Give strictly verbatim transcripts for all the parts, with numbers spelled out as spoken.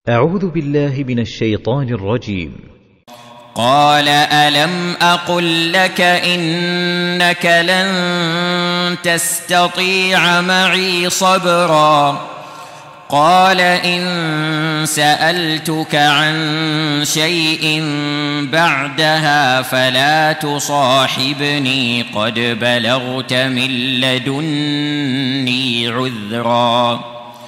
أعوذ بالله من الشيطان الرجيم. قال ألم أقل لك إنك لن تستطيع معي صبرا قال إن سألتك عن شيء بعدها فلا تصاحبني قد بلغت من لدني عذرا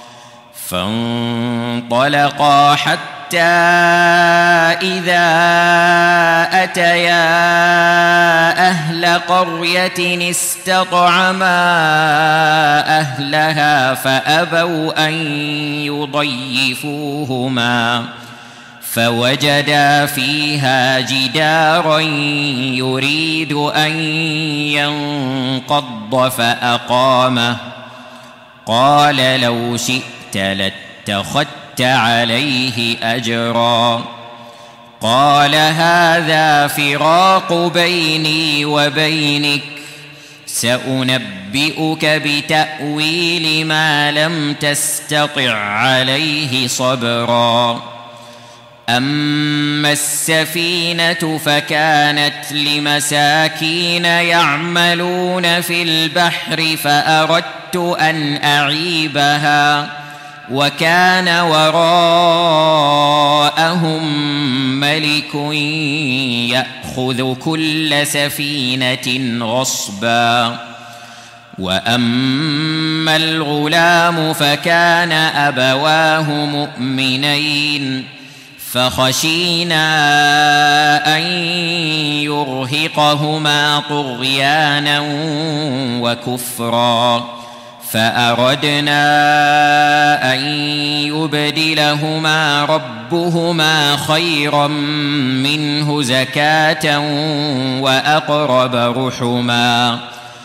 فانطلقا حتى إذا أتيا أهل قرية استطعما أهلها فأبوا أن يضيفوهما فوجدا فيها جدارا يريد أن ينقض فأقامه قال لو شئت لاتخذت عليه أجرا قال هذا فراق بيني وبينك سأنبئك بتأويل ما لم تستطع عليه صبرا أما السفينة فكانت لمساكين يعملون في البحر فأردت أن أعيبها وكان وراءهم ملك يأخذ كل سفينة غصبا وأما الغلام فكان أبواه مؤمنين فخشينا أن يرهقهما طغيانا وكفرا فأردنا أن يبدلهما ربهما خيرا منه زكاة وأقرب رحما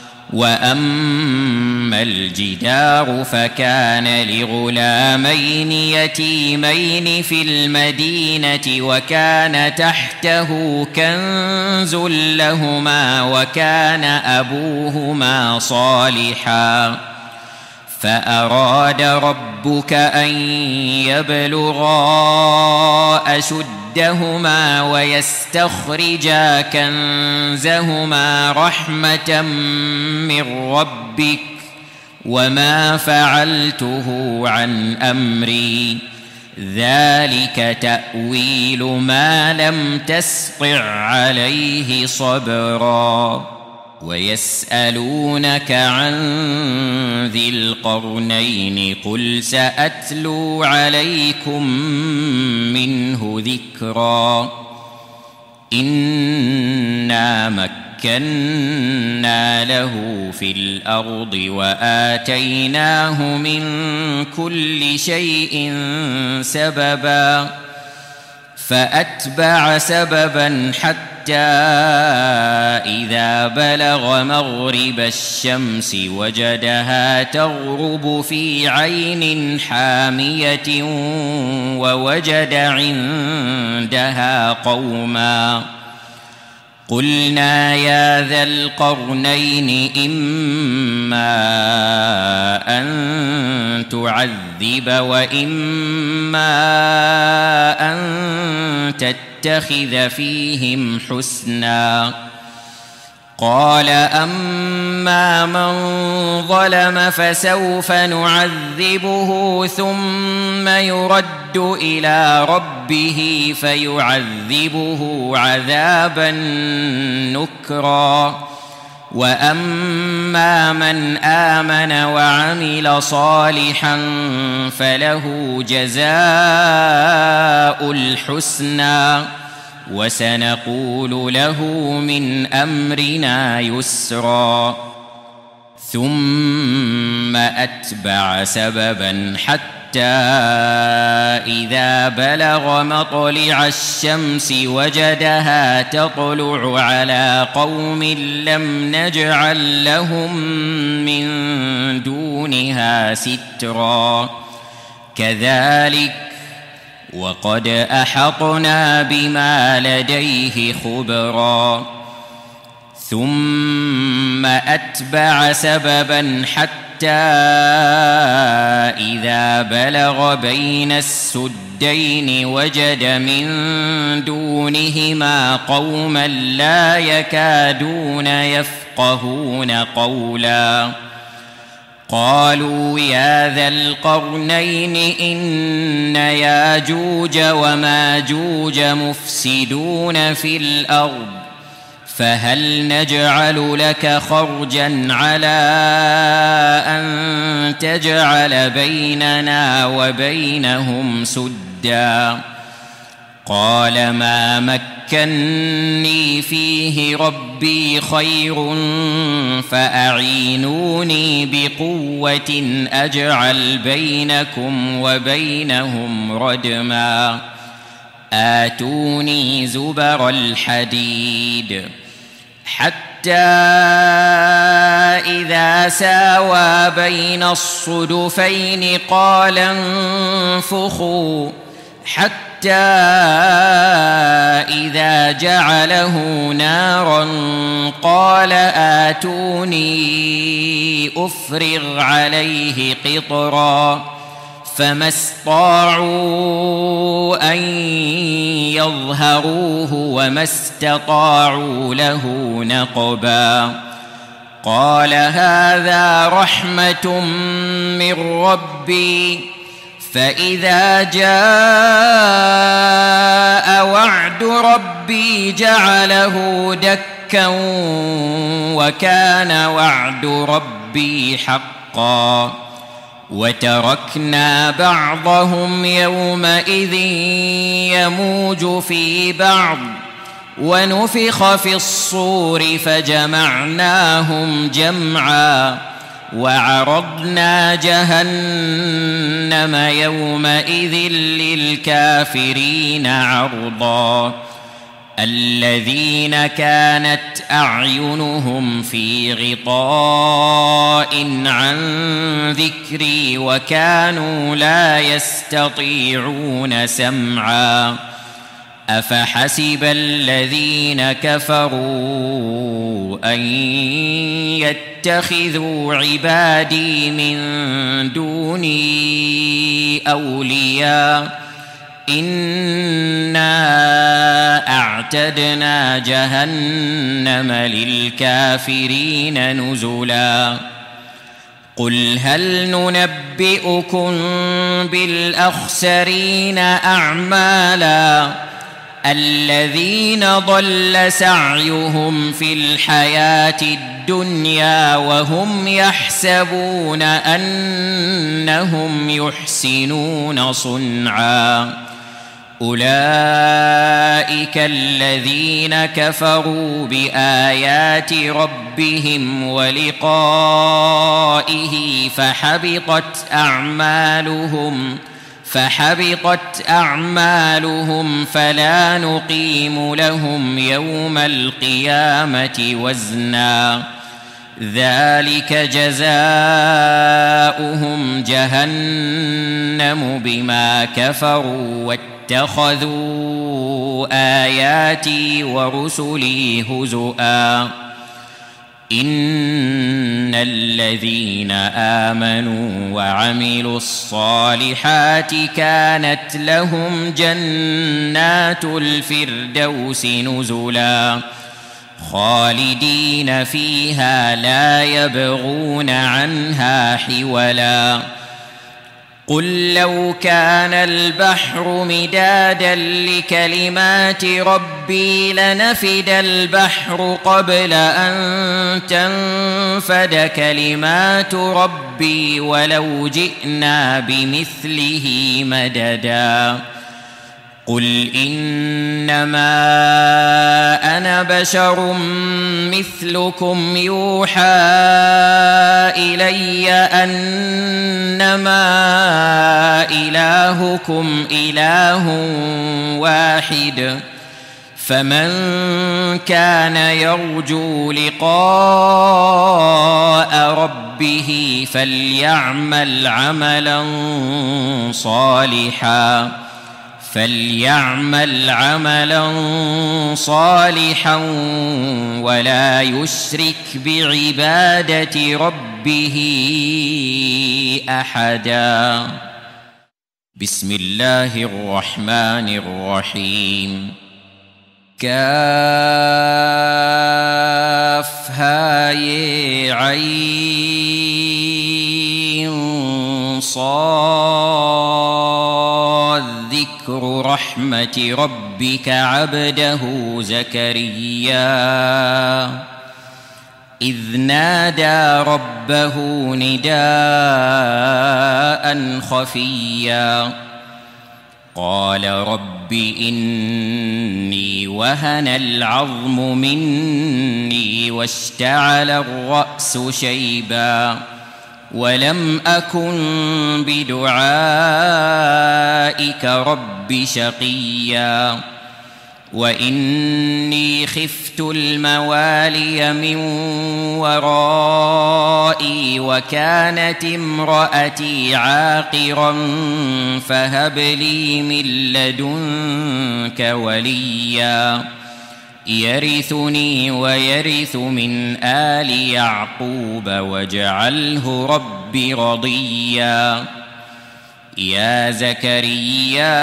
وأما الجدار فكان لغلامين يتيمين في المدينة وكان تحته كنز لهما وكان أبوهما صالحا فأراد ربك أن يبلغا أشدهما ويستخرجا كنزهما رحمة من ربك وما فعلته عن أمري ذلك تأويل ما لم تسطع عليه صبرا ويسألونك عن ذي القرنين قل سأتلو عليكم منه ذكرا إنا مكنا له في الأرض وآتيناه من كل شيء سببا فأتبع سببا حتى إذا بلغ مغرب الشمس وجدها تغرب في عين حامية ووجد عندها قوما قلنا يا ذا القرنين إما أن تعذب وإما أن تتخذ فيهم حسنا قال أما من ظلم فسوف نعذبه ثم يرد إلى ربه فيعذبه عذابا نكرا وأما من آمن وعمل صالحا فله جزاء الحسنى وسنقول له من أمرنا يسرا ثم أتبع سببا حتى إذا بلغ مطلع الشمس وجدها تطلع على قوم لم نجعل لهم من دونها سترا كذلك وقد أحطنا بما لديه خبرا ثم أتبع سببا حتى إذا بلغ بين السدين الوادين وجد من دونهما قوما لا يكادون يفقهون قولا قالوا يا ذا القرنين إن ياجوج وماجوج مفسدون في الأرض فهل نجعل لك خرجا على أن تجعل بيننا وبينهم سدا قال ما مكني فيه ربي خير فأعينوني بقوة أجعل بينكم وبينهم ردما آتوني زبر الحديد حتى إذا ساوى بين الصدفين قال انفخوا حتى إذا جعله نارا قال آتوني أفرغ عليه قطرا فما استطاعوا أن يظهروه وما استطاعوا له نقبا قال هذا رحمة من ربي فإذا جاء وعد ربي جعله دكا وكان وعد ربي حقا وتركنا بعضهم يومئذ يموج في بعض ونفخ في الصور فجمعناهم جمعا وعرضنا جهنم يومئذ للكافرين عرضا الذين كانت أعينهم في غطاء عن ذكري وكانوا لا يستطيعون سمعا أفحسب الذين كفروا أن يتخذوا عبادي من دوني أولياء إنا أعتدنا جهنم للكافرين نزلا قل هل ننبئكم بالأخسرين أعمالا الذين ضل سعيهم في الحياة الدنيا وهم يحسبون أنهم يحسنون صنعا أولئك الذين كفروا بآيات ربهم ولقائه فحبطت أعمالهم فحبطت أعمالهم فلا نقيم لهم يوم القيامة وزنا ذلك جزاؤهم جهنم بما كفروا واتخذوا آياتي ورسلي هزؤا إن الذين آمنوا وعملوا الصالحات كانت لهم جنات الفردوس نزلا خالدين فيها لا يبغون عنها حولا قل لو كان البحر مدادا لكلمات ربي لنفد البحر قبل أن تنفد كلمات ربي ولو جئنا بمثله مددا قل إنما أنا بشر مثلكم يوحى إلي أنما إلهكم إله واحد فمن كان يرجو لقاء ربه فليعمل عملا صالحا فليعمل عملا صالحا ولا يشرك بعبادة ربه أحدا بسم الله الرحمن الرحيم كافها يا عين صاد ذكر رحمة ربك عبده زكريا إذ نادى ربه نداء خفيا قال رب إني وهن العظم مني واشتعل الرأس شيبا ولم أكن بدعائك رب شقيا وإني خفت الموالي من ورائي وكانت امرأتي عاقرا فهب لي من لدنك وليا يرثني ويرث من آل يعقوب واجعله رب رضيا يا زكريا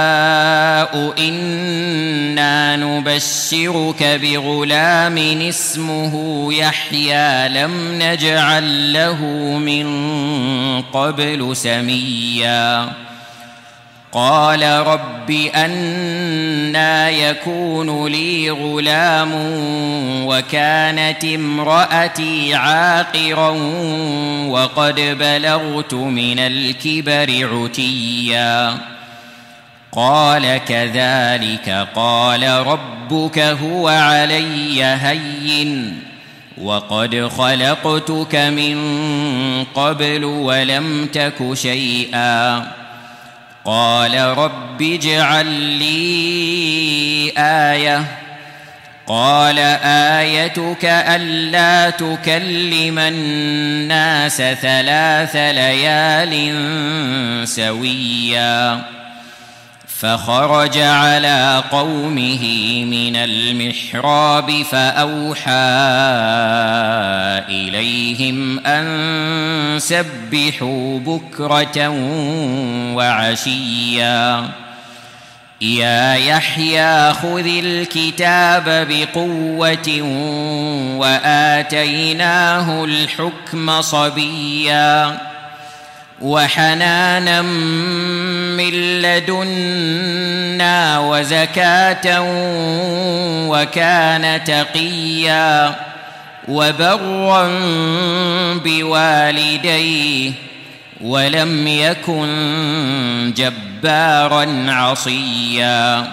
إنا نبشرك بغلام اسمه يحيى لم نجعل له من قبل سميا قال رب أنى يكون لي غلام وكانت امرأتي عاقرا وقد بلغت من الكبر عتيا قال كذلك قال ربك هو علي هين وقد خلقتك من قبل ولم تك شيئا قال رب اجعل لي آية قال آيتك ألا تكلم الناس ثلاث ليال سويا فخرج على قومه من المحراب فأوحى إليهم أن سبحوا بكرة وعشيا يا يحيى خذ الكتاب بقوة وآتيناه الحكم صبيا وحنانا من لدنا وزكاة وكان تقيا وبرا بوالديه ولم يكن جبارا عصيا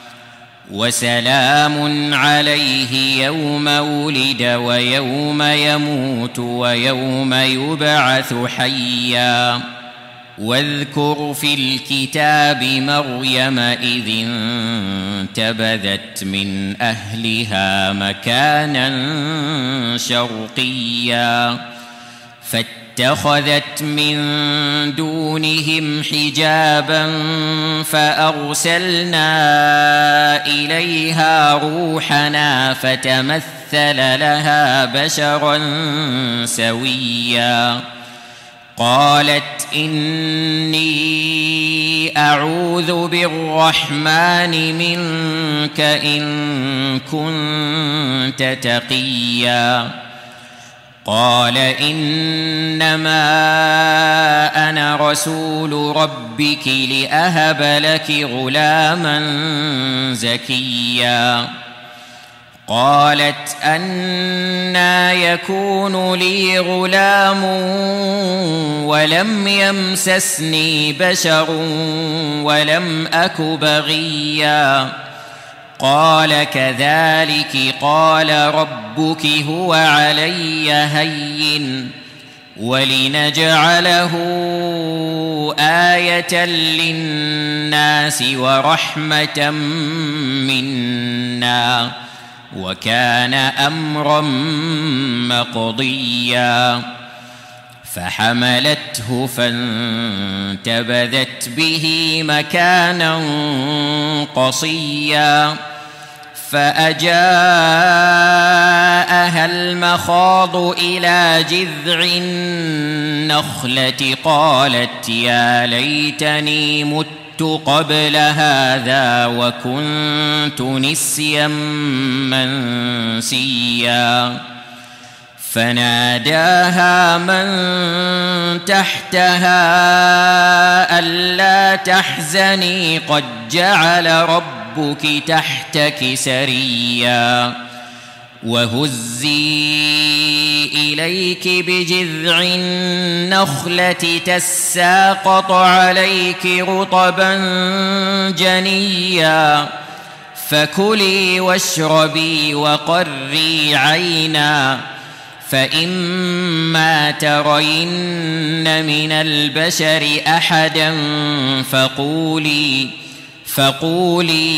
وسلام عليه يوم ولد ويوم يموت ويوم يبعث حيا واذكر في الكتاب مريم إذ انتبذت من أهلها مكانا شرقيا فاتخذت من دونهم حجابا فأرسلنا إليها روحنا فتمثل لها بشرا سويا قالت إني أعوذ بالرحمن منك إن كنت تقيا قال إنما أنا رسول ربك لأهب لك غلاما زكيا قالت أنى يكون لي غلام ولم يمسسني بشر ولم أك بغيا قال كذلك قال ربك هو علي هين ولنجعله آية للناس ورحمة منا وكان أمرا مقضيا فحملته فانتبذت به مكانا قصيا فأجاءها المخاض إلى جذع النخلة قالت يا ليتني مت قبل هذا وكنت نسيا منسيا فناداها من تحتها ألا تحزني قد جعل ربك تحتك سريا وهزي إليك بجذع النخلة تساقط عليك رطبا جنيا فكلي واشربي وقري عينا فإما ترين من البشر أحدا فقولي فقولي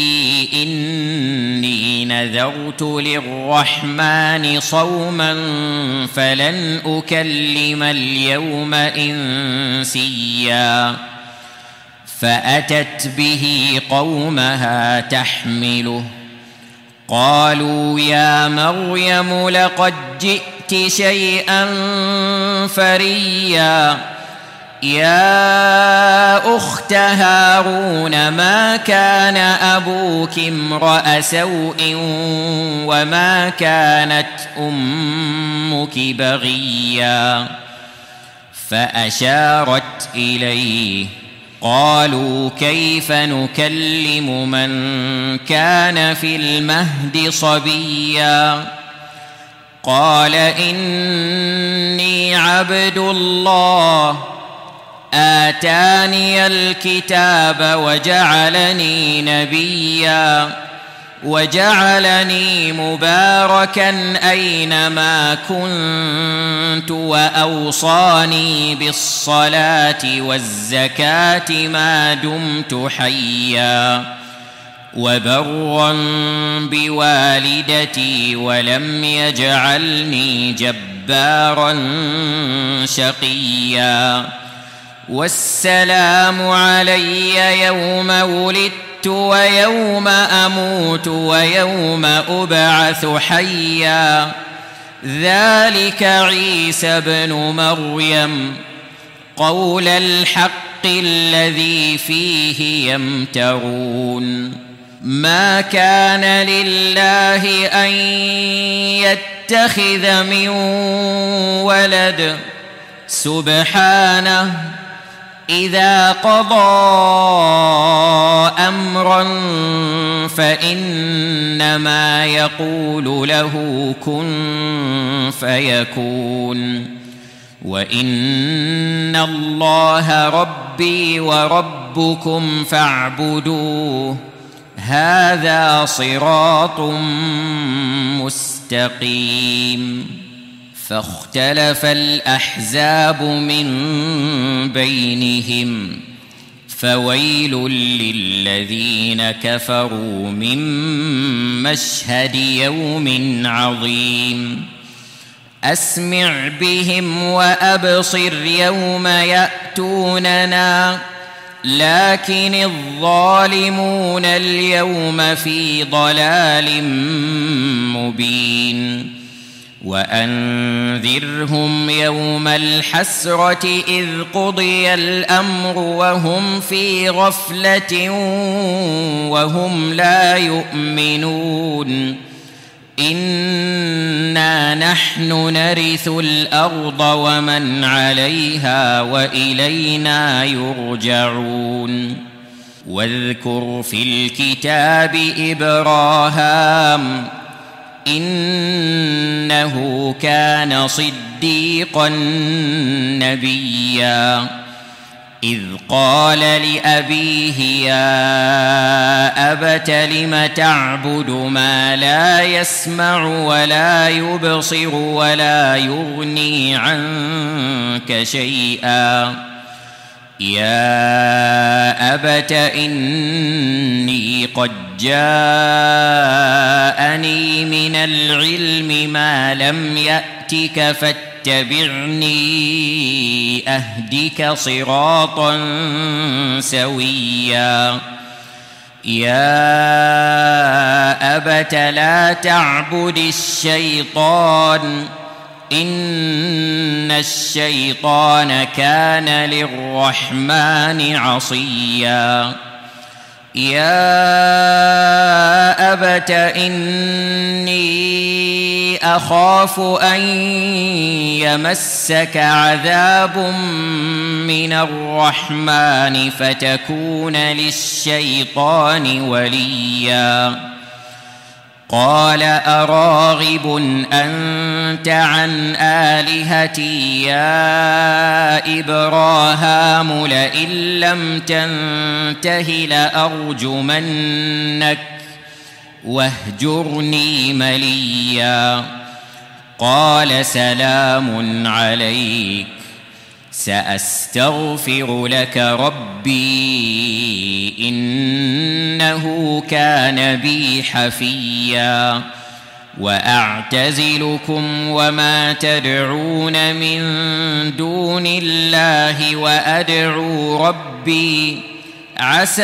إني نذرت للرحمن صوما فلن أكلم اليوم إنسيا فأتت به قومها تحمله قالوا يا مريم لقد جئت شيئا فريا يا أخت هارون ما كان أبوك امرأ سوء وما كانت أمك بغيا فأشارت إليه قالوا كيف نكلم من كان في المهد صبيا قال إني عبد الله آتاني الكتاب وجعلني نبيا وجعلني مباركا أينما كنت وأوصاني بالصلاة والزكاة ما دمت حيا وبرا بوالدتي ولم يجعلني جبارا شقيا والسلام علي يوم ولدت ويوم أموت ويوم أبعث حيا ذلك عيسى بن مريم قول الحق الذي فيه يمترون ما كان لله أن يتخذ من ولد سبحانه إذا قضى أمرا فإنما يقول له كن فيكون وإن الله ربي وربكم فاعبدوه هذا صراط مستقيم فاختلف الأحزاب من بينهم فويل للذين كفروا من مشهد يوم عظيم أسمع بهم وأبصر يوم يأتوننا لكن الظالمون اليوم في ضلال مبين وأنذرهم يوم الحسرة إذ قضي الأمر وهم في غفلة وهم لا يؤمنون إنا نحن نرث الأرض ومن عليها وإلينا يرجعون واذكر في الكتاب إبراهام إنه كان صديقا نبيا إذ قال لأبيه يا أبت لم تعبد ما لا يسمع ولا يبصر ولا يغني عنك شيئا يا أبت إني قد جاءني من العلم ما لم يأتك فاتبعني أهدك صراطا سويا يا أبت لا تعبد الشيطان إن الشيطان كان للرحمن عصيا يا أبت إني أخاف أن يمسك عذاب من الرحمن فتكون للشيطان وليا قال أراغب أنت عن آلهتي يا إبراهام لئن لم تنته لأرجمنك واهجرني مليا قال سلام عليك سأستغفر لك ربي إنه كان بي حفيا وأعتزلكم وما تدعون من دون الله وأدعو ربي عسى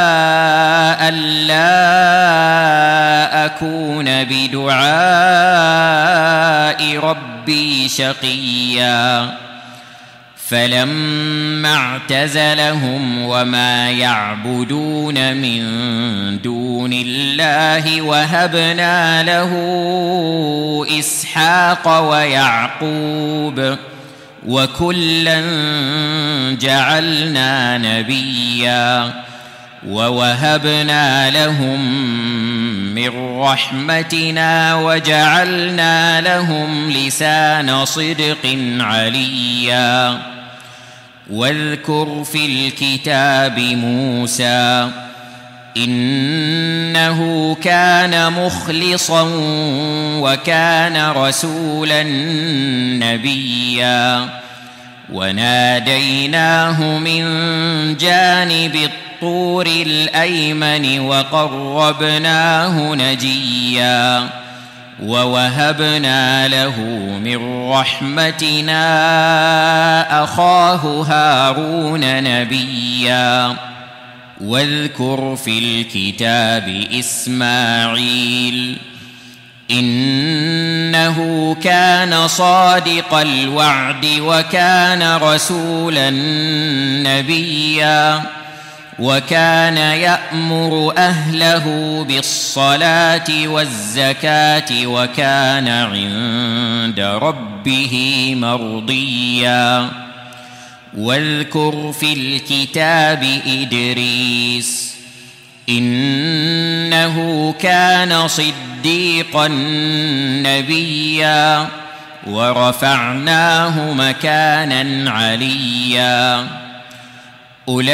ألا أكون بدعاء ربي شقيا فلما اعتزلهم وما يعبدون من دون الله وهبنا له إسحاق ويعقوب وكلا جعلنا نبيا ووهبنا لهم من رحمتنا وجعلنا لهم لسان صدق عليا واذكر في الكتاب موسى إنه كان مخلصا وكان رسولا نبيا وناديناه من جانب الطور الأيمن وقربناه نجيا ووهبنا له من رحمتنا أخاه هارون نبيا واذكر في الكتاب إسماعيل إنه كان صادق الوعد وكان رسولا نبيا وكان يأمر أهله بالصلاة والزكاة وكان عند ربه مرضيا واذكر في الكتاب إدريس إنه كان صديقا نبيا ورفعناه مكانا عليا أولئك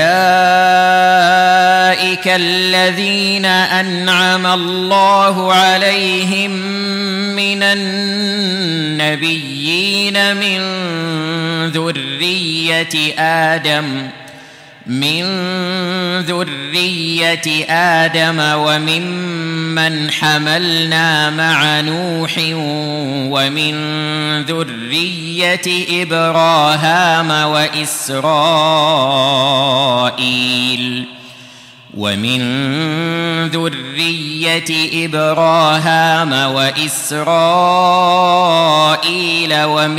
الذين أنعم الله عليهم من النبيين من ذرية آدم من ذرية آدم وممن حملنا مع نوح ومن ذرية إبراهام وإسرائيل ومن ذرية إبراهام وإسرائيل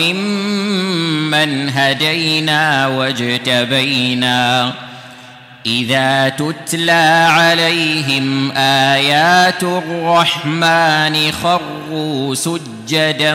وممن هدينا واجتبينا إذا تتلى عليهم آيات الرحمن خروا سجدا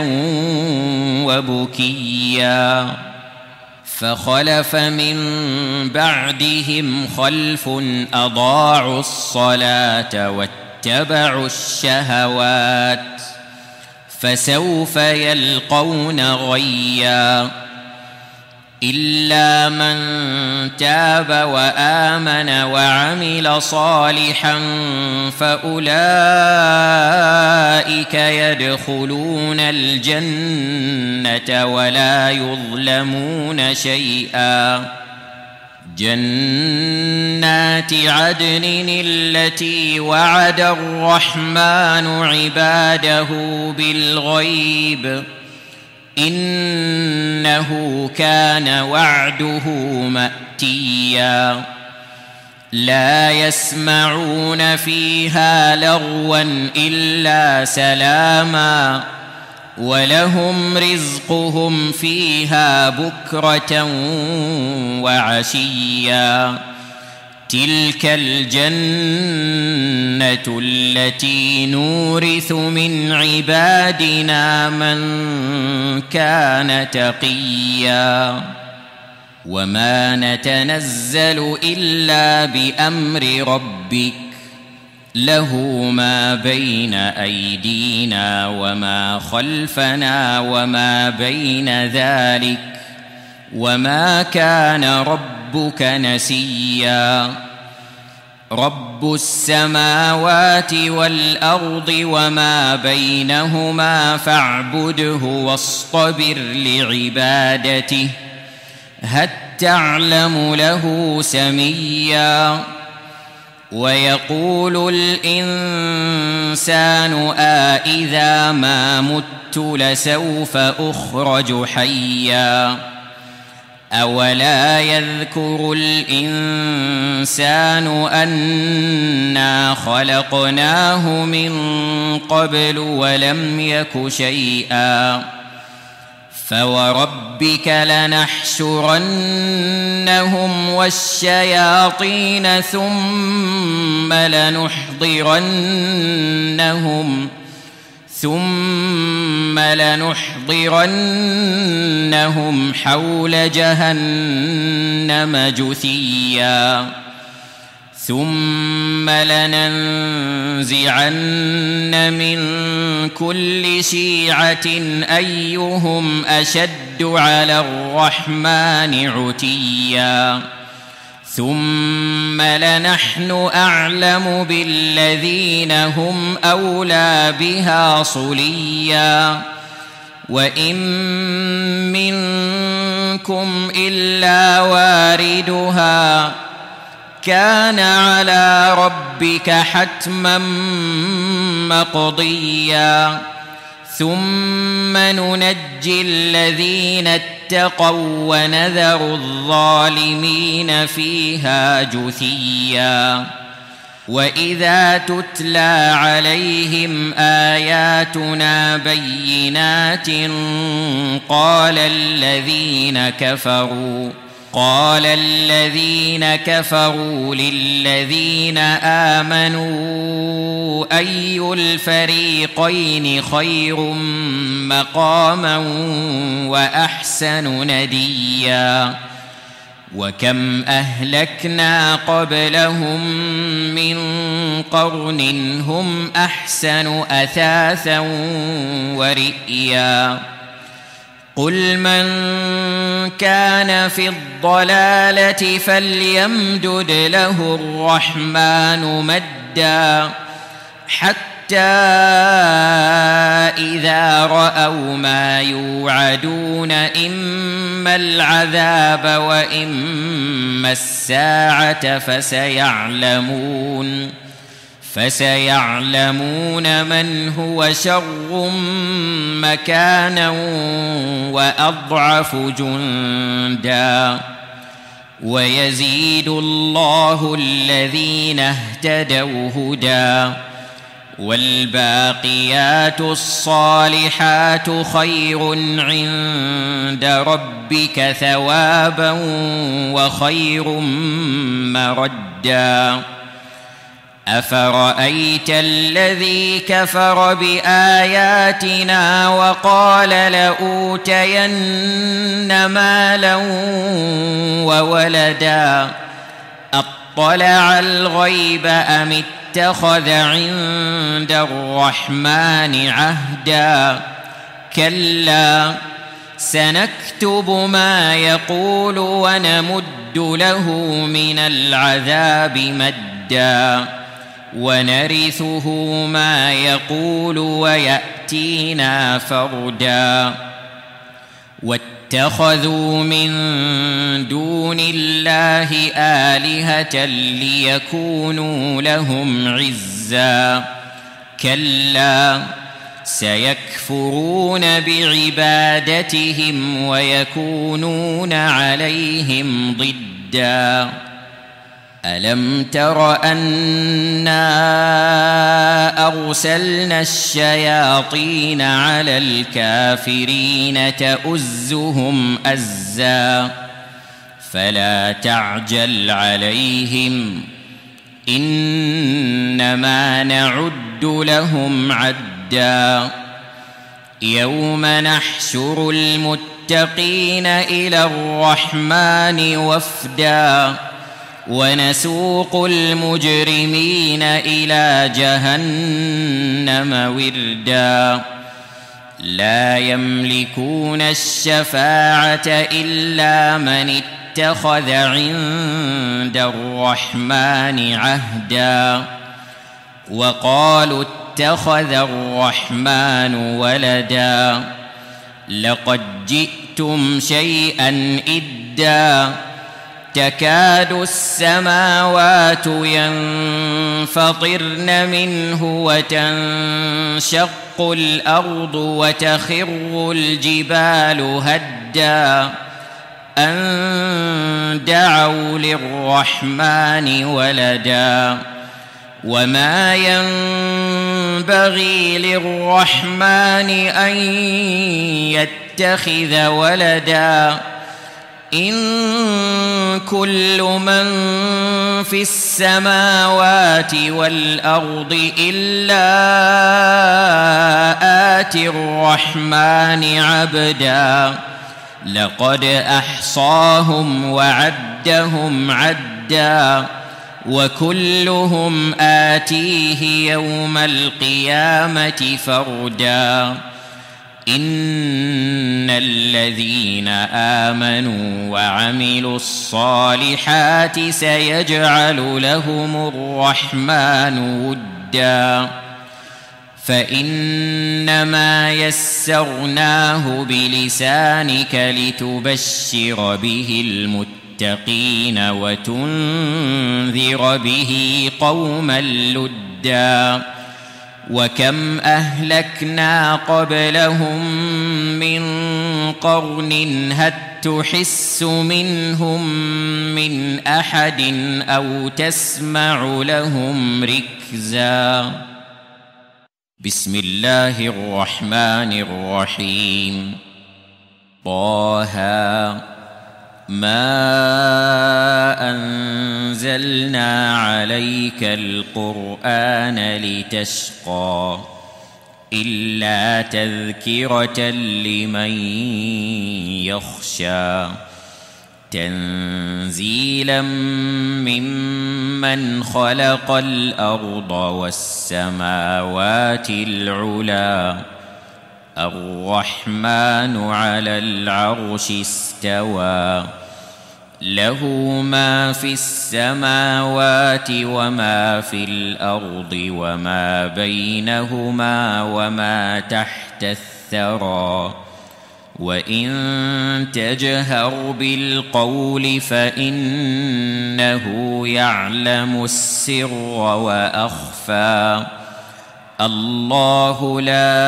وبكيا فخلف من بعدهم خلف أضاعوا الصلاة واتبعوا الشهوات فسوف يلقون غيا إلا من تاب وآمن وعمل صالحا فأولئك يدخلون الجنة ولا يظلمون شيئا جنات عدن التي وعد الرحمن عباده بالغيب إنه كان وعده مأتيا لا يسمعون فيها لغوا إلا سلاما ولهم رزقهم فيها بكرة وعشيا تلك الجنة التي نورث من عبادنا من كان تقيا وما نتنزل إلا بأمر ربك له ما بين أيدينا وما خلفنا وما بين ذلك وما كان ربك نسيا رب السماوات والأرض وما بينهما فاعبده واصطبر لعبادته هل تعلم له سميا ويقول الإنسان أإذا ما مت لسوف أخرج حيا أولا يذكر الإنسان أنا خلقناه من قبل ولم يك شيئا فوربك لنحشرنهم والشياطين ثم لنحضرنهم ثم لنحضرنهم حول جهنم جثيا ثم لننزعن من كل شيعة أيهم أشد على الرحمن عتيا ثم لنحن أعلم بالذين هم أولى بها صليا وإن منكم إلا واردها كان على ربك حتما مقضيا ثم ننجي الذين اتقوا ونذر الظالمين فيها جثيا وإذا تتلى عليهم آياتنا بينات قال الذين كفروا قال الذين كفروا للذين آمنوا أي الفريقين خير مقاما وأحسن نديا وكم أهلكنا قبلهم من قرن هم أحسن أثاثا ورئيا قل من كان في الضلالة فليمدد له الرحمن مدا حتى إذا رأوا ما يوعدون إما العذاب وإما الساعة فسيعلمون فسيعلمون من هو شر مكانا وأضعف جندا ويزيد الله الذين اهتدوا هدى والباقيات الصالحات خير عند ربك ثوابا وخير مردا أفرأيت الذي كفر بآياتنا وقال لأوتين مالا وولدا أطلع الغيب أم اتخذ عند الرحمن عهدا كلا سنكتب ما يقول ونمد له من العذاب مدا ونرثه ما يقول ويأتينا فردا واتخذوا من دون الله آلهة ليكونوا لهم عزا كلا سيكفرون بعبادتهم ويكونون عليهم ضدا ألم تر أنا أرسلنا الشياطين على الكافرين تؤزهم أزا فلا تعجل عليهم إنما نعد لهم عدا يوم نحشر المتقين إلى الرحمن وفدا ونسوق المجرمين إلى جهنم وردا لا يملكون الشفاعة إلا من اتخذ عند الرحمن عهدا وقالوا اتخذ الرحمن ولدا لقد جئتم شيئا إدا تكاد السماوات ينفطرن منه وتنشق الأرض وتخر الجبال هدا أن دعوا للرحمن ولدا وما ينبغي للرحمن أن يتخذ ولدا إن كل من في السماوات والأرض إلا آتي الرحمن عبدا لقد أحصاهم وعدهم عدا وكلهم آتيه يوم القيامة فردا إن الذين آمنوا وعملوا الصالحات سيجعل لهم الرحمن ودا فإنما يسرناه بلسانك لتبشر به المتقين وتنذر به قوما لدا وكم أهلكنا قبلهم من قرن هل تحس منهم من أحد أو تسمع لهم ركزا بسم الله الرحمن الرحيم طه ما أنزلنا عليك القرآن لتشقى إلا تذكرة لمن يخشى تنزيلا ممن خلق الأرض والسماوات العلى الرحمن على العرش استوى له ما في السماوات وما في الأرض وما بينهما وما تحت الثرى وإن تجهر بالقول فإنه يعلم السر وأخفى الله لا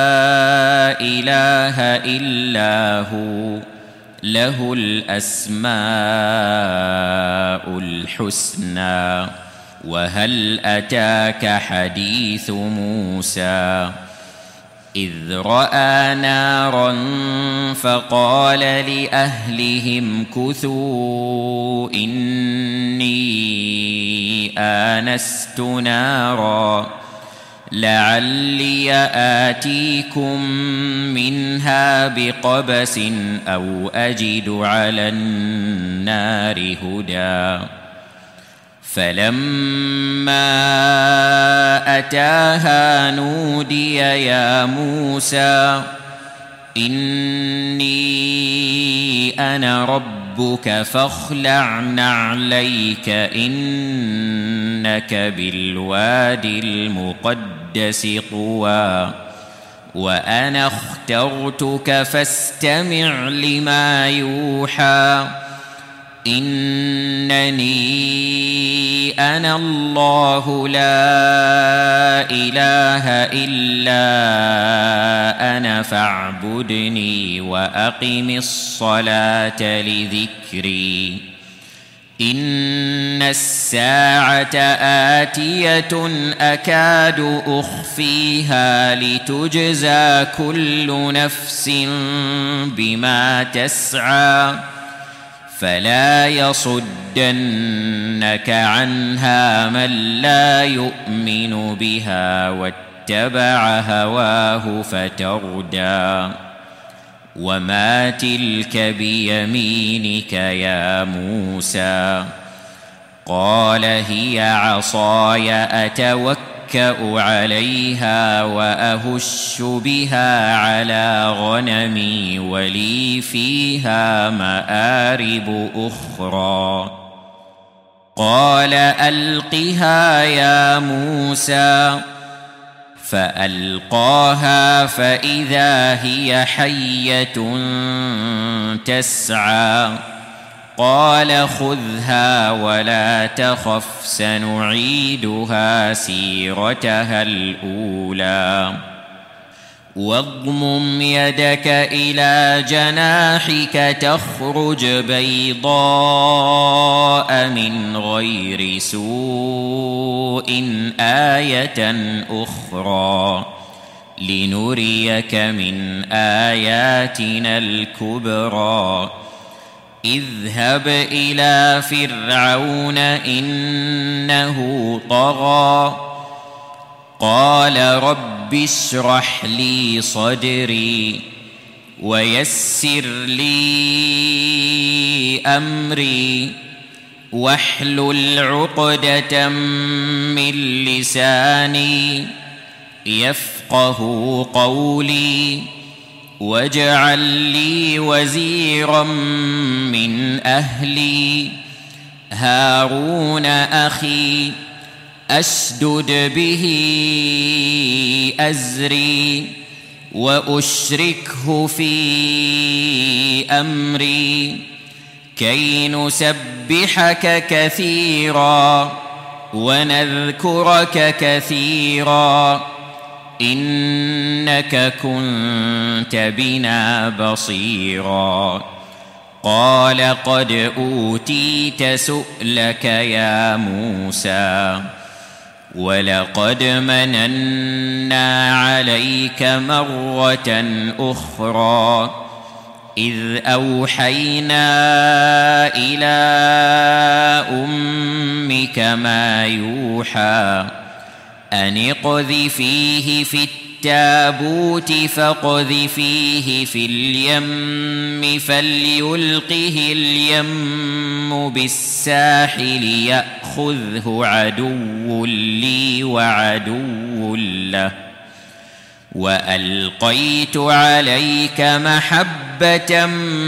إله إلا هو له الأسماء الحسنى وهل أتاك حديث موسى إذ رأى نارا فقال لأهلهم كثوا إني آنست نارا لعلي آتيكم منها بقبس أو أجد على النار هدى فلما أتاها نودي يا موسى إني أنا ربك فاخلع نعليك إنك بالوادي المقدس طوى وأنا اخترتك فاستمع لما يوحى إنني أنا الله لا إله إلا أنا فاعبدني وأقم الصلاة لذكري إن الساعة آتية أكاد أخفيها لتجزى كل نفس بما تسعى فلا يصدنك عنها من لا يؤمن بها واتبع هواه فتردى وما تلك بيمينك يا موسى قال هي عصاي أتوكأ عليها وأهش بها على غنمي ولي فيها مآرب أخرى قال ألقها يا موسى فألقاها فإذا هي حية تسعى قال خذها ولا تخف سنعيدها سيرتها الأولى واضمم يدك إلى جناحك تخرج بيضاء من غير سوء آية أخرى لنريك من آياتنا الكبرى اذهب إلى فرعون إنه طغى قال رب اشرح لي صدري ويسر لي أمري واحلل عقدة من لساني يفقه قولي واجعل لي وزيرا من أهلي هارون أخي أشدد به أزري وأشركه في أمري كي نسبحك كثيرا ونذكرك كثيرا إنك كنت بنا بصيرا قال قد أوتيت سؤلك يا موسى ولقد مننا عليك مرة أخرى إذ أوحينا إلى أمك ما يوحى أن اقذفيه في التابوت فاقذفيه في اليم فليلقه اليم بالساحل يأخذه عدو لي وعدو له وألقيت عليك محبة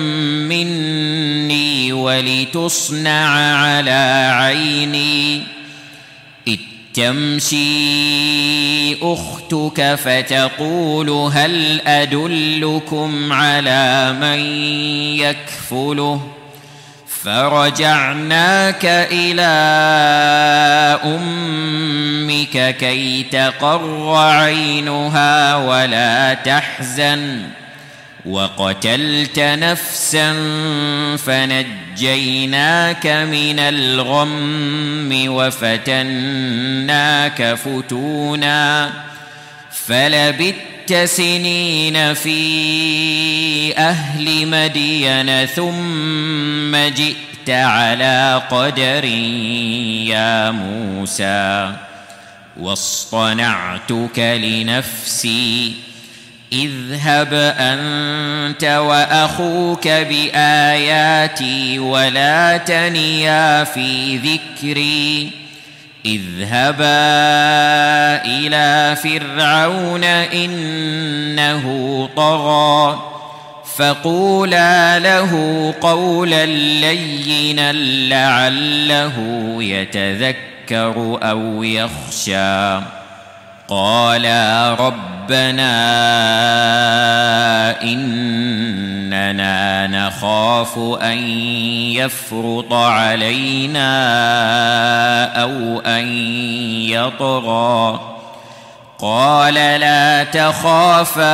مني ولتصنع على عيني إذ تمشي أختك فتقول هل أدلكم على من يكفله فرجعناك إلى أمك كي تقر عينها ولا تحزن وقتلت نفسا فنجيناك من الغم وفتناك فتونا فلبثت سنين في أهل مدين ثم جئت على قدر يا موسى واصطنعتك لنفسي اذهب أنت وأخوك بآياتي ولا تنيا في ذكري اذهبا إلى فرعون إنه طغى فقولا له قولا لينا لعله يتذكر أو يخشى قالا ربنا إننا نخاف أن يفرط علينا أو أن يطغى قال لا تخافا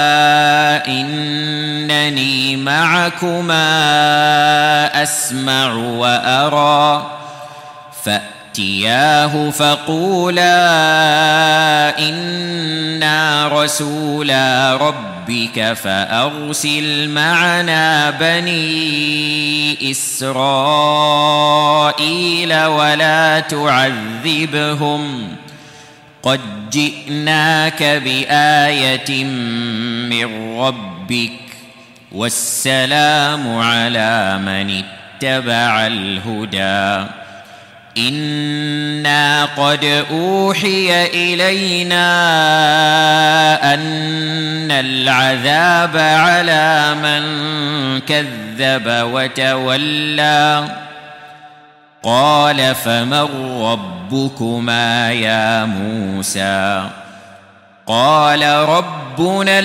إنني معكما أسمع وأرى فأتياه فقولا إنا رسولا ربك فأرسل معنا بني إسرائيل ولا تعذبهم قد جئناك بآية من ربك والسلام على من اتبع الهدى إنا قد أوحي إلينا أن العذاب على من كذب وتولى قال فمن ربكما يا موسى قال ربنا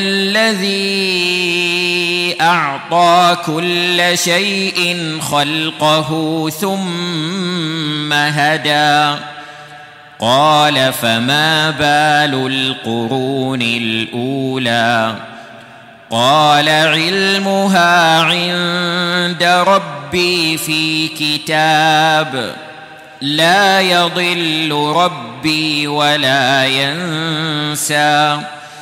الذي أعطى كل شيء خلقه ثم هدى قال فما بال القرون الأولى قال علمها عند ربي في كتاب لا يضل ربي ولا ينسى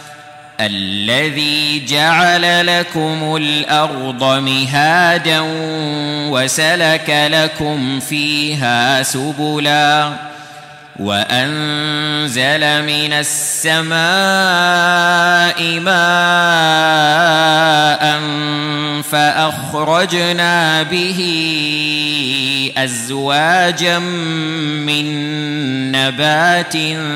الذي جعل لكم الأرض مهادا وسلك لكم فيها سبلا وأنزل من السماء ماء فأخرجنا به أزواجا من نبات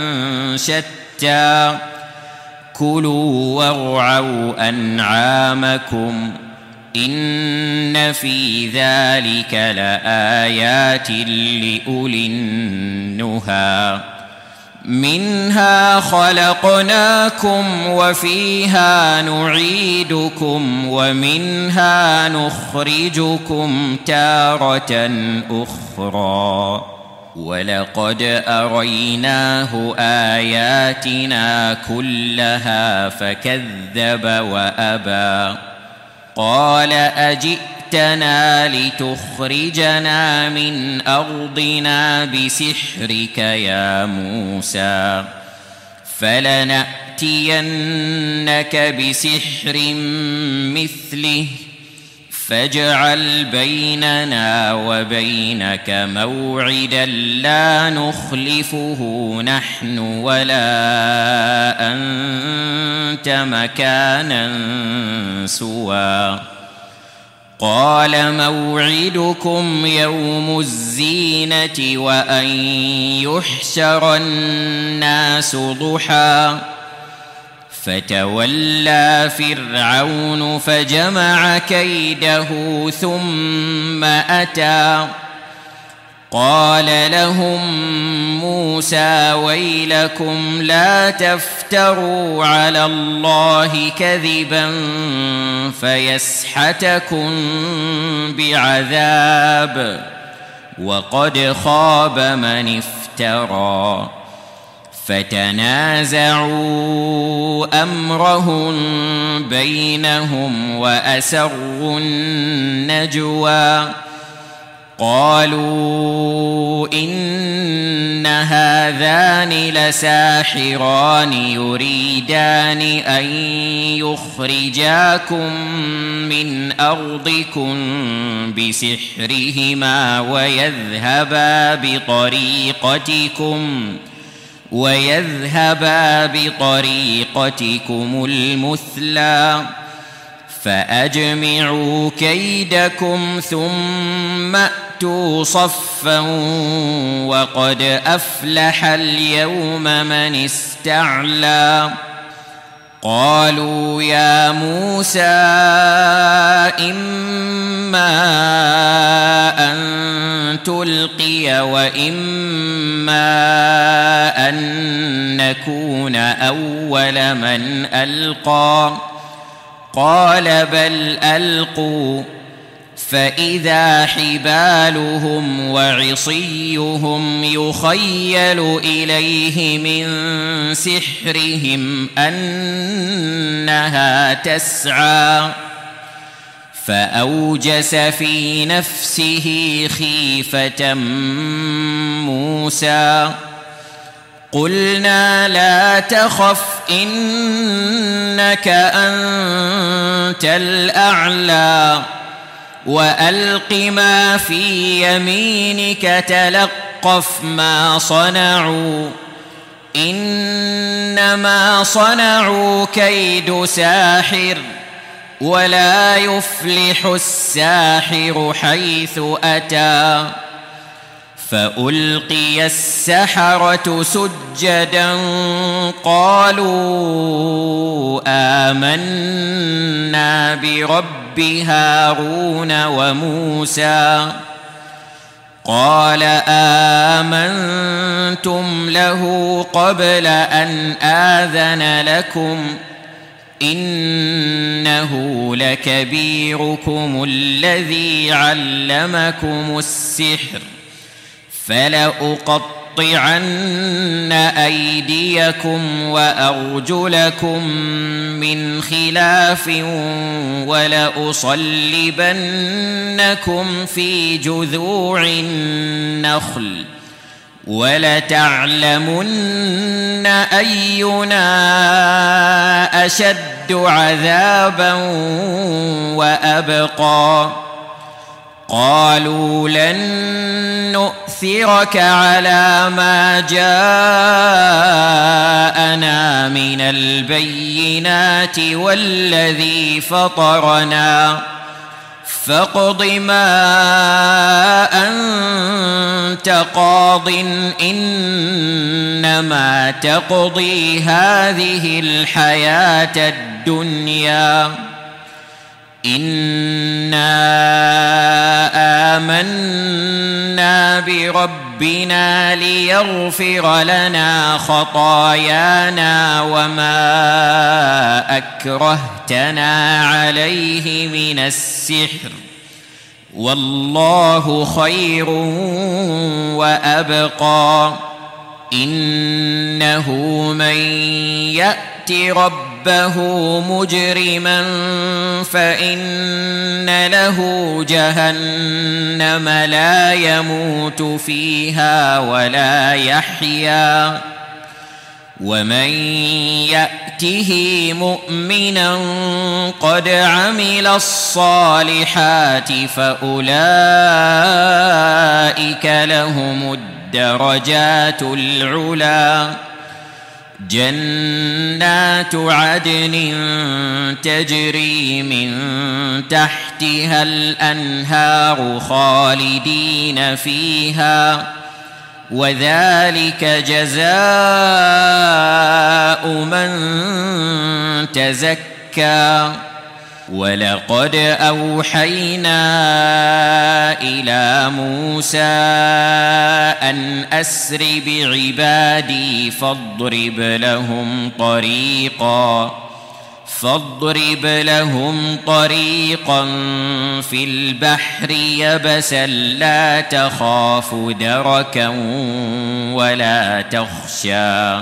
شتى كلوا وارعوا أنعامكم إن في ذلك لآيات لأولي النهى منها خلقناكم وفيها نعيدكم ومنها نخرجكم تارة أخرى ولقد أريناه آياتنا كلها فكذب وأبى قال أجئتنا لتخرجنا من أرضنا بسحرك يا موسى فلنأتينك بسحر مثله فاجعل بيننا وبينك موعدا لا نخلفه نحن ولا أنت مكانا سوى قال موعدكم يوم الزينة وأن يحشر الناس ضحى فتولى فرعون فجمع كيده ثم أتى قال لهم موسى ويلكم لا تفتروا على الله كذبا فيسحتكم بعذاب وقد خاب من افترى فتنازعوا أمرهم بينهم وأسروا النجوى قالوا إن هذان لساحران يريدان أن يخرجاكم من أرضكم بسحرهما ويذهبا بطريقتكم ويذهبا بطريقتكم المثلى فأجمعوا كيدكم ثم أتوا صفا وقد أفلح اليوم من استعلى قالوا يا موسى إما أن تلقي وإما أن نكون أول من ألقى قال بل ألقوا فإذا حبالهم وعصيهم يخيل إليه من سحرهم أنها تسعى فأوجس في نفسه خيفة موسى قلنا لا تخف إنك أنت الأعلى وألق ما في يمينك تلقف ما صنعوا إنما صنعوا كيد ساحر ولا يفلح الساحر حيث أتى فألقي السحرة سجدا قالوا آمنا برب هارون وموسى قال آمنتم له قبل أن آذن لكم إنه لكبيركم الذي علمكم السحر فلأقطعن أيديكم وأرجلكم من خلاف ولأصلبنكم في جذوع النخل ولتعلمن أينا أشد عذابا وأبقى قالوا لن نؤثرك على ما جاءنا من البينات والذي فطرنا فاقض ما أنت قاض إنما تقضي هذه الحياة الدنيا إنا آمنا بربنا ليغفر لنا خطايانا وما أكرهتنا عليه من السحر والله خير وأبقى إنه من يأت ربه مجرما فإن له جهنم لا يموت فيها ولا يحيا ومن يأته مؤمنا قد عمل الصالحات فأولئك لهم الدرجات العلى جنات عدن تجري من تحتها الأنهار خالدين فيها وذلك جزاء من تزكى ولقد أوحينا إلى موسى أن أسر بعبادي فاضرب لهم طريقا فاضرب لهم طريقا في البحر يبسا لا تخاف دركا ولا تخشى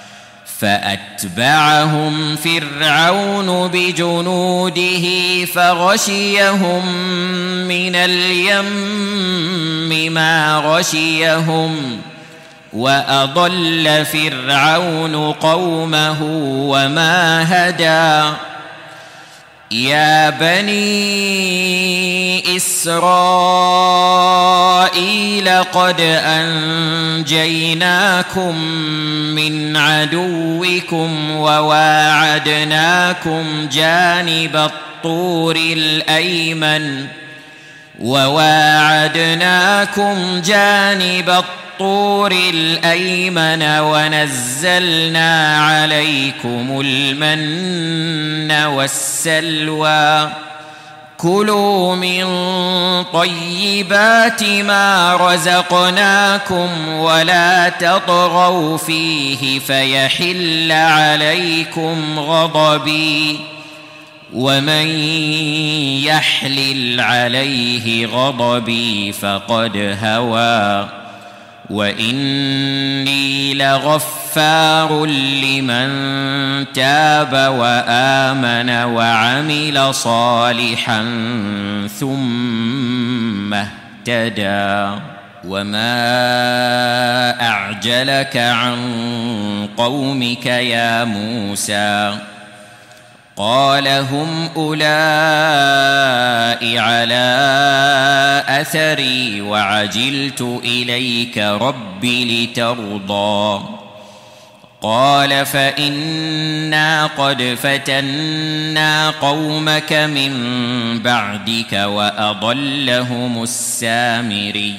فأتبعهم فرعون بجنوده فغشيهم من اليم ما غشيهم وأضل فرعون قومه وما هدى يا بني إسرائيل قد أنجيناكم من عدوكم وواعدناكم جانب الطور الأيمن وواعدناكم جانب الطور الأيمن ونزلنا عليكم المن والسلوى كلوا من طيبات ما رزقناكم ولا تطغوا فيه فيحل عليكم غضبي ومن يحلل عليه غضبي فقد هوى وإني لغفار لمن تاب وآمن وعمل صالحا ثم اهتدى وما أعجلك عن قومك يا موسى قال هم أولئك على أثري وعجلت إليك رب لترضى قال فإنا قد فتنا قومك من بعدك وأضلهم السامري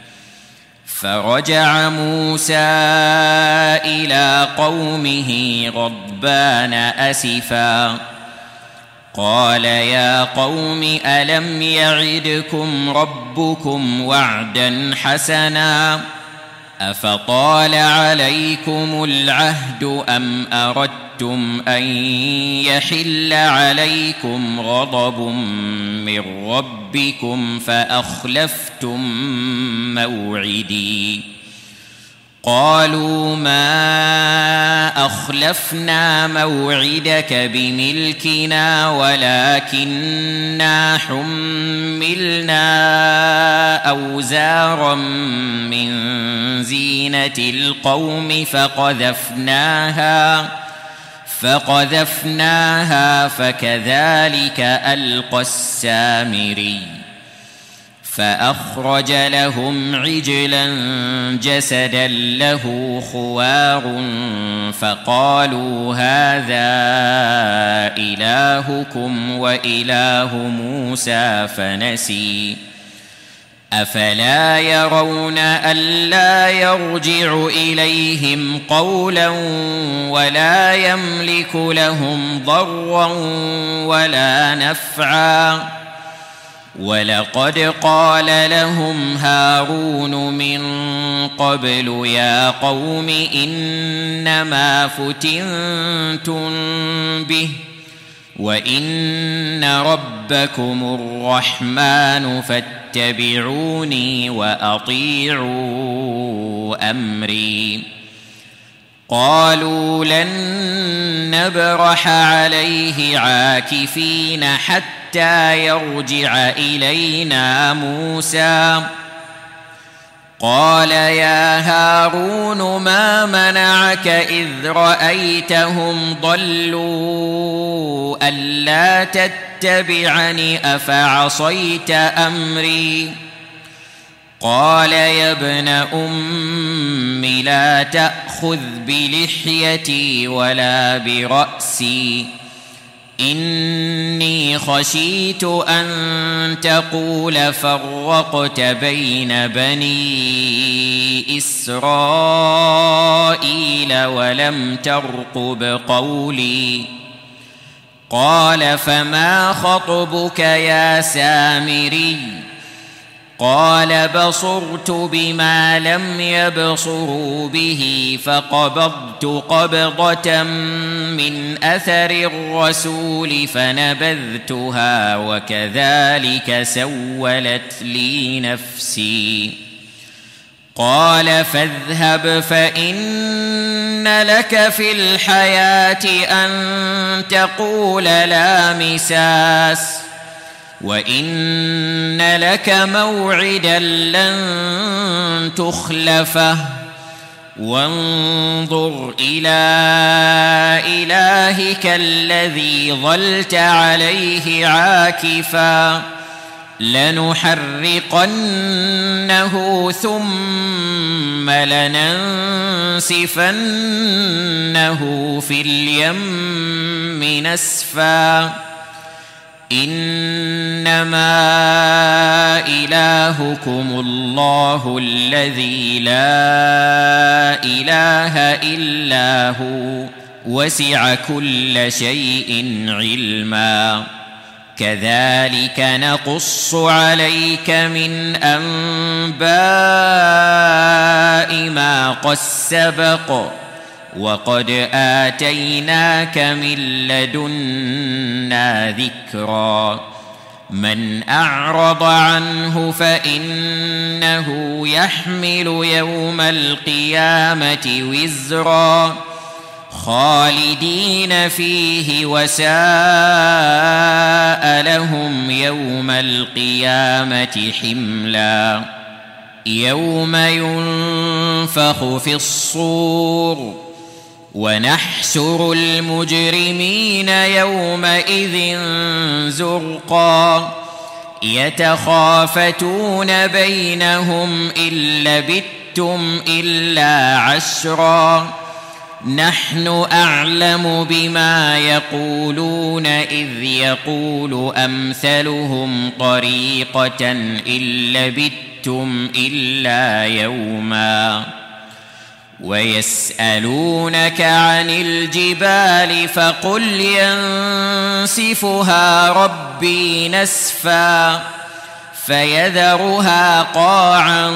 فرجع موسى إلى قومه غضبان أسفا قال يا قوم ألم يعدكم ربكم وعدا حسنا أفطال عليكم العهد أم أردتم أن يحل عليكم غضب من ربكم فأخلفتم موعدي قالوا ما أخلفنا موعدك بملكنا ولكننا حملنا أوزارا من زينة القوم فقذفناها فقذفناها فكذلك ألقى السامري فأخرج لهم عجلا جسدا له خوار فقالوا هذا إلهكم وإله موسى فنسي أفلا يرون ألا يرجع إليهم قولا ولا يملك لهم ضرا ولا نفعا ولقد قال لهم هارون من قبل يا قوم إنما فتنتم به وإن ربكم الرحمن فاتبعوني وأطيعوا أمري قالوا لن نبرح عليه عاكفين حتى يرجع إلينا موسى قال يا هارون ما منعك إذ رأيتهم ضلوا ألا تتبعني أفعصيت أمري قال يا ابن أم لا تأخذ بلحيتي ولا برأسي إني خشيت أن تقول فرقت بين بني إسرائيل ولم ترقب قولي قال فما خطبك يا سامري قال بصرت بما لم يبصروا به فقبضت قبضة من أثر الرسول فنبذتها وكذلك سولت لي نفسي قال فاذهب فإن لك في الحياة أن تقول لا مساس وإن لك موعدا لن تخلفه وانظر إلى إلهك الذي ظلت عليه عاكفا لنحرقنه ثم لننسفنه في اليم نسفا إنما إلهكم الله الذي لا إله إلا هو وسع كل شيء علما كذلك نقص عليك من أنباء ما قد سبق وقد آتيناك من لدنا ذكرا من أعرض عنه فإنه يحمل يوم القيامة وزرا خالدين فيه وساء لهم يوم القيامة حملا يوم ينفخ في الصور ونحشر المجرمين يومئذ زرقا يتخافتون بينهم إن لبثتم إلا عشرا نحن أعلم بما يقولون إذ يقول أمثلهم طريقة إن لبثتم إلا يوما ويسألونك عن الجبال فقل ينسفها ربي نسفا فيذرها قاعا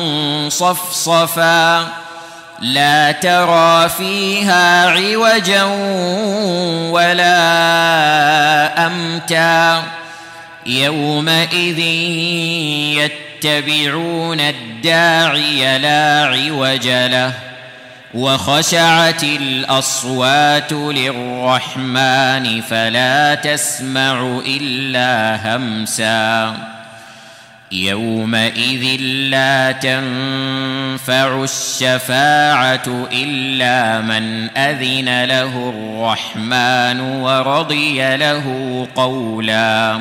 صفصفا لا ترى فيها عوجا ولا أمتا يومئذ يتبعون الداعي لا عوج له وخشعت الأصوات للرحمن فلا تسمع إلا همسا يومئذ لا تنفع الشفاعة إلا من أذن له الرحمن ورضي له قولا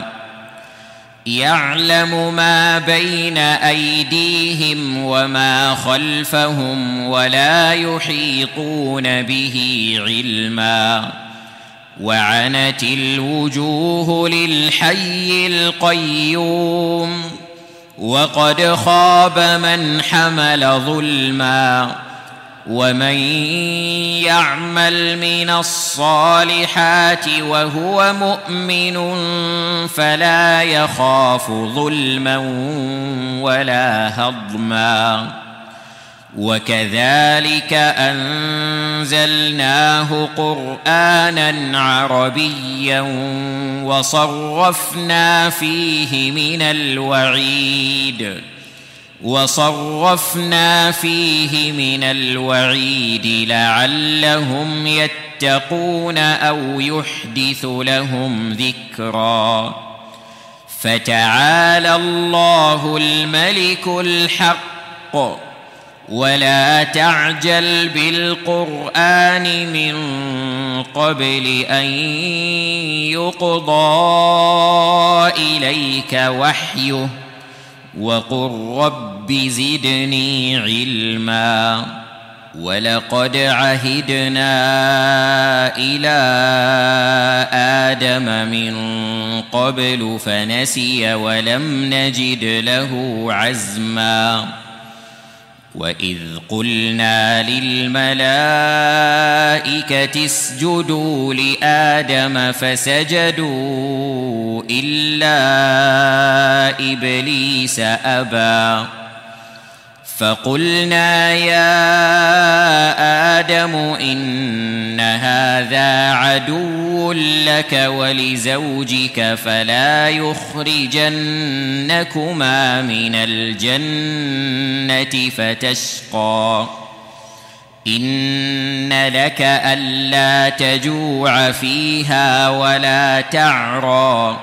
يعلم ما بين أيديهم وما خلفهم ولا يحيطون به علما وعنت الوجوه للحي القيوم وقد خاب من حمل ظلما ومن يعمل من الصالحات وهو مؤمن فلا يخاف ظلما ولا هضما وكذلك أنزلناه قرآنا عربيا وصرفنا فيه من الوعيد وصرفنا فيه من الوعيد لعلهم يتقون أو يحدث لهم ذكرا فتعالى الله الملك الحق ولا تعجل بالقرآن من قبل أن يقضى إليك وحيه وقل رب زدني علما ولقد عهدنا إلى آدم من قبل فنسي ولم نجد له عزما وإذ قلنا للملائكة اسجدوا لآدم فسجدوا إلا إبليس أبى فقلنا يا آدم إن هذا عدو لك ولزوجك فلا يخرجنكما من الجنة فتشقى إن لك ألا تجوع فيها ولا تعرى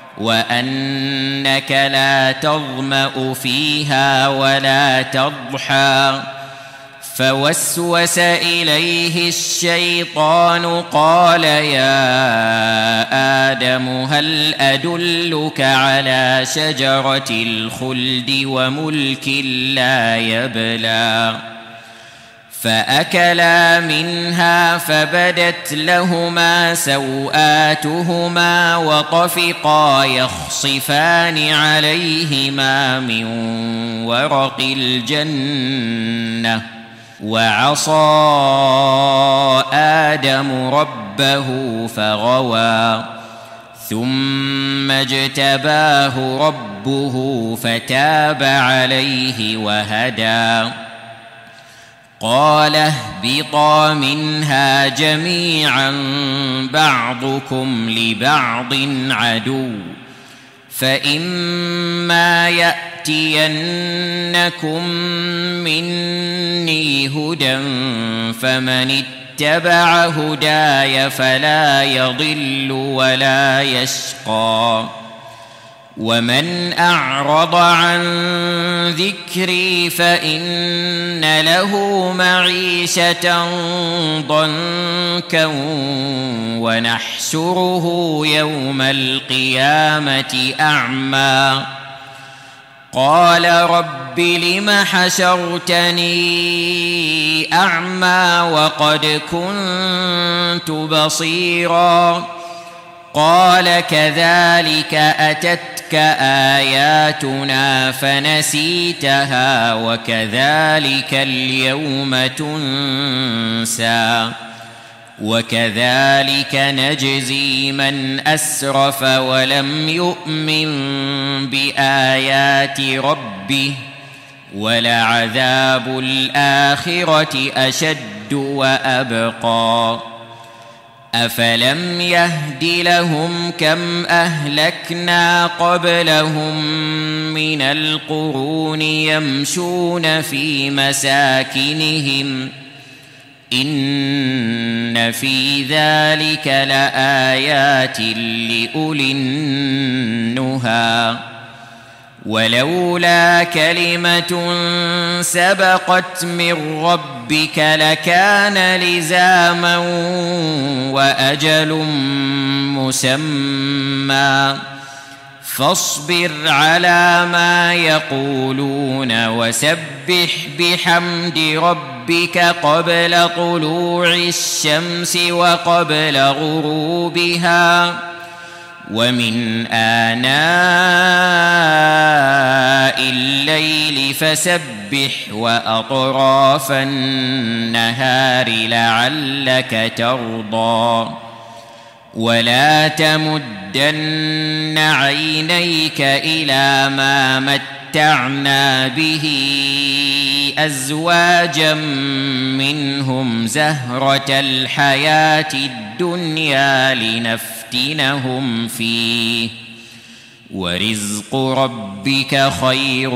وأنك لا تظمأ فيها ولا تضحى فوسوس إليه الشيطان قال يا آدم هل أدلك على شجرة الخلد وملك لا يبلى فأكلا منها فبدت لهما سوآتهما وطفقا يخصفان عليهما من ورق الجنة وعصى آدم ربه فغوى ثم اجتباه ربه فتاب عليه وهدى قال اهبطا منها جميعا بعضكم لبعض عدو فإما يأتينكم مني هدى فمن اتبع هداي فلا يضل ولا يشقى ومن أعرض عن ذكري فإن له معيشة ضنكا ونحشره يوم القيامة أعمى قال رب لم حشرتني أعمى وقد كنت بصيرا قال كذلك أتتك آياتنا فنسيتها وكذلك اليوم تنسى وكذلك نجزي من أسرف ولم يؤمن بآيات ربه ولعذاب الآخرة أشد وأبقى أفلم يهد لهم كم أهلكنا قبلهم من القرون يمشون في مساكنهم إن في ذلك لآيات لأولي النهى ولولا كلمة سبقت من ربك لكان لزاما وأجل مسمى فاصبر على ما يقولون وسبح بحمد ربك قبل طلوع الشمس وقبل غروبها ومن آناء الليل فسبح وأطراف النهار لعلك ترضى ولا تمدن عينيك إلى ما متعنا به أزواجا منهم زهرة الحياة الدنيا لنفتنهم فيه ورزق ربك خير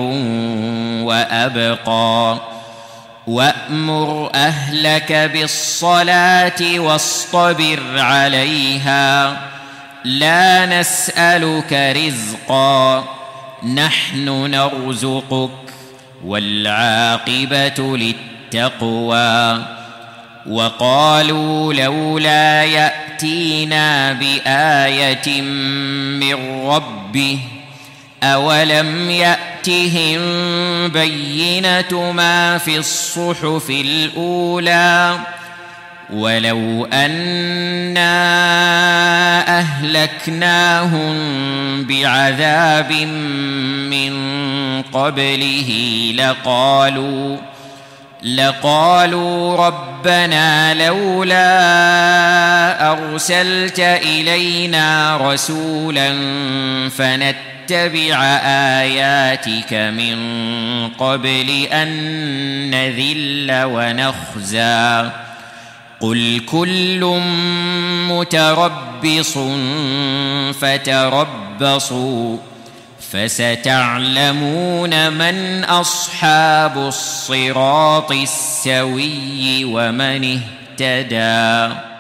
وأبقى وأمر أهلك بالصلاة واصطبر عليها لا نسألك رزقا نحن نرزقك والعاقبة للتقوى وقالوا لولا يأتينا بآية من ربه أولم يأتهم بينة ما في الصحف الأولى ولو أنا أهلكناهم بعذاب من قبله لقالوا لقالوا ربنا لولا أرسلت إلينا رسولا فنتبع آياتك من قبل أن نذل ونخزى قل كل متربص فتربصوا فستعلمون من أصحاب الصراط السوي ومن اهتدى.